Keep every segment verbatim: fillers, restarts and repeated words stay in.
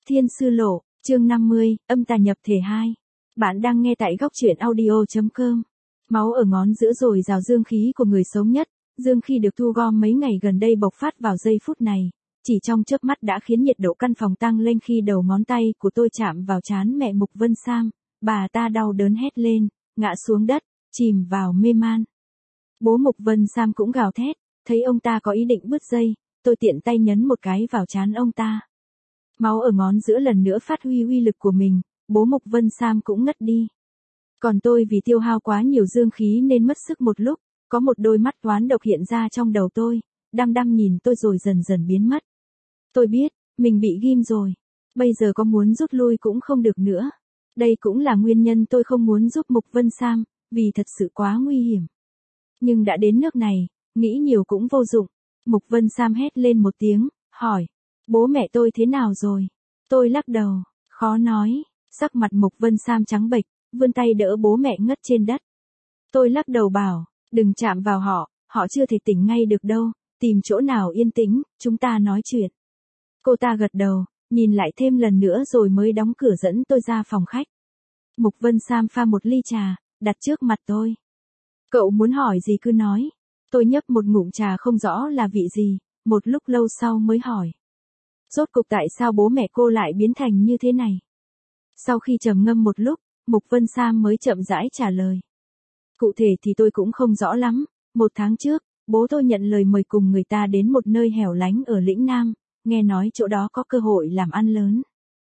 Thiên Sư Lộ, chương năm mươi, âm tà nhập thể hai. Bạn đang nghe tại góc truyện audio chấm com. Máu ở ngón giữa rồi rào dương khí của người sống nhất, dương khi được thu gom mấy ngày gần đây bộc phát vào giây phút này, chỉ trong chớp mắt đã khiến nhiệt độ căn phòng tăng lên khi đầu ngón tay của tôi chạm vào trán mẹ Mục Vân Sam, bà ta đau đớn hét lên, ngã xuống đất, chìm vào mê man. Bố Mục Vân Sam cũng gào thét, thấy ông ta có ý định bứt dây, tôi tiện tay nhấn một cái vào trán ông ta. Máu ở ngón giữa lần nữa phát huy uy lực của mình, bố Mục Vân Sam cũng ngất đi. Còn tôi vì tiêu hao quá nhiều dương khí nên mất sức một lúc, có một đôi mắt toán độc hiện ra trong đầu tôi, đăm đăm nhìn tôi rồi dần dần biến mất. Tôi biết, mình bị ghim rồi. Bây giờ có muốn rút lui cũng không được nữa. Đây cũng là nguyên nhân tôi không muốn giúp Mục Vân Sam, vì thật sự quá nguy hiểm. Nhưng đã đến nước này, nghĩ nhiều cũng vô dụng. Mục Vân Sam hét lên một tiếng, hỏi, bố mẹ tôi thế nào rồi? Tôi lắc đầu, khó nói, sắc mặt Mục Vân Sam trắng bệch, vươn tay đỡ bố mẹ ngất trên đất. Tôi lắc đầu bảo, đừng chạm vào họ, họ chưa thể tỉnh ngay được đâu, tìm chỗ nào yên tĩnh, chúng ta nói chuyện. Cô ta gật đầu, nhìn lại thêm lần nữa rồi mới đóng cửa dẫn tôi ra phòng khách. Mục Vân Sam pha một ly trà, đặt trước mặt tôi. Cậu muốn hỏi gì cứ nói. Tôi nhấp một ngụm trà không rõ là vị gì, một lúc lâu sau mới hỏi. Rốt cuộc tại sao bố mẹ cô lại biến thành như thế này? Sau khi trầm ngâm một lúc, Mục Vân Sam mới chậm rãi trả lời. Cụ thể thì tôi cũng không rõ lắm, một tháng trước, bố tôi nhận lời mời cùng người ta đến một nơi hẻo lánh ở lĩnh Nam, nghe nói chỗ đó có cơ hội làm ăn lớn.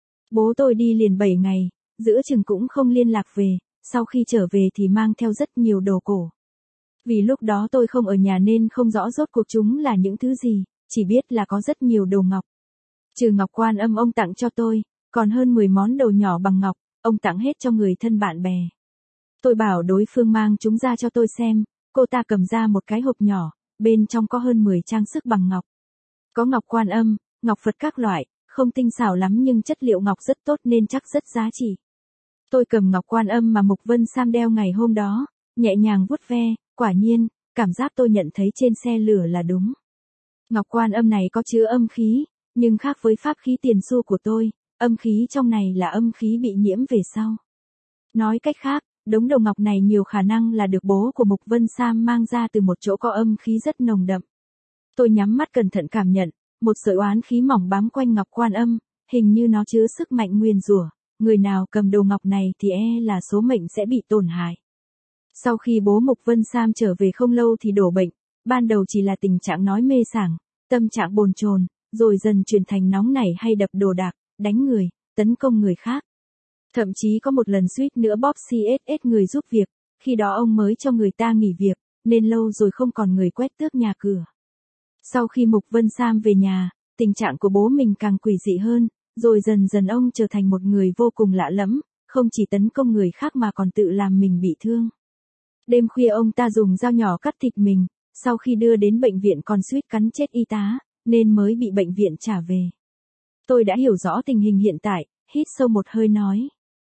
Bố tôi đi liền bảy ngày, giữa chừng cũng không liên lạc về, sau khi trở về thì mang theo rất nhiều đồ cổ. Vì lúc đó tôi không ở nhà nên không rõ rốt cuộc chúng là những thứ gì, chỉ biết là có rất nhiều đồ ngọc. Trừ ngọc Quan Âm ông tặng cho tôi, còn hơn mười món đồ nhỏ bằng ngọc, ông tặng hết cho người thân bạn bè. Tôi bảo đối phương mang chúng ra cho tôi xem, cô ta cầm ra một cái hộp nhỏ, bên trong có hơn mười trang sức bằng ngọc. Có ngọc Quan Âm, ngọc Phật các loại, không tinh xảo lắm nhưng chất liệu ngọc rất tốt nên chắc rất giá trị. Tôi cầm ngọc Quan Âm mà Mục Vân Sam đeo ngày hôm đó, nhẹ nhàng vuốt ve, quả nhiên, cảm giác tôi nhận thấy trên xe lửa là đúng. Ngọc Quan Âm này có chứa âm khí, nhưng khác với pháp khí tiền xu của tôi, âm khí trong này là âm khí bị nhiễm về sau. Nói cách khác, đống đồ ngọc này nhiều khả năng là được bố của Mục Vân Sam mang ra từ một chỗ có âm khí rất nồng đậm. Tôi nhắm mắt cẩn thận cảm nhận, một sợi oán khí mỏng bám quanh ngọc Quan Âm, hình như nó chứa sức mạnh nguyền rủa, người nào cầm đồ ngọc này thì e là số mệnh sẽ bị tổn hại. Sau khi bố Mục Vân Sam trở về không lâu thì đổ bệnh, ban đầu chỉ là tình trạng nói mê sảng, tâm trạng bồn chồn, rồi dần chuyển thành nóng nảy hay đập đồ đạc, đánh người, tấn công người khác. Thậm chí có một lần suýt nữa bóp xê ét ét người giúp việc, khi đó ông mới cho người ta nghỉ việc, nên lâu rồi không còn người quét tước nhà cửa. Sau khi Mục Vân Sam về nhà, tình trạng của bố mình càng quỷ dị hơn, rồi dần dần ông trở thành một người vô cùng lạ lẫm, không chỉ tấn công người khác mà còn tự làm mình bị thương. Đêm khuya ông ta dùng dao nhỏ cắt thịt mình, sau khi đưa đến bệnh viện còn suýt cắn chết y tá, nên mới bị bệnh viện trả về. Tôi đã hiểu rõ tình hình hiện tại, hít sâu một hơi nói.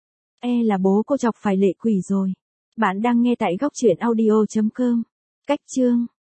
E là bố cô chọc phải lệ quỷ rồi. Bạn đang nghe tại góc truyện audio chấm com. Cách chương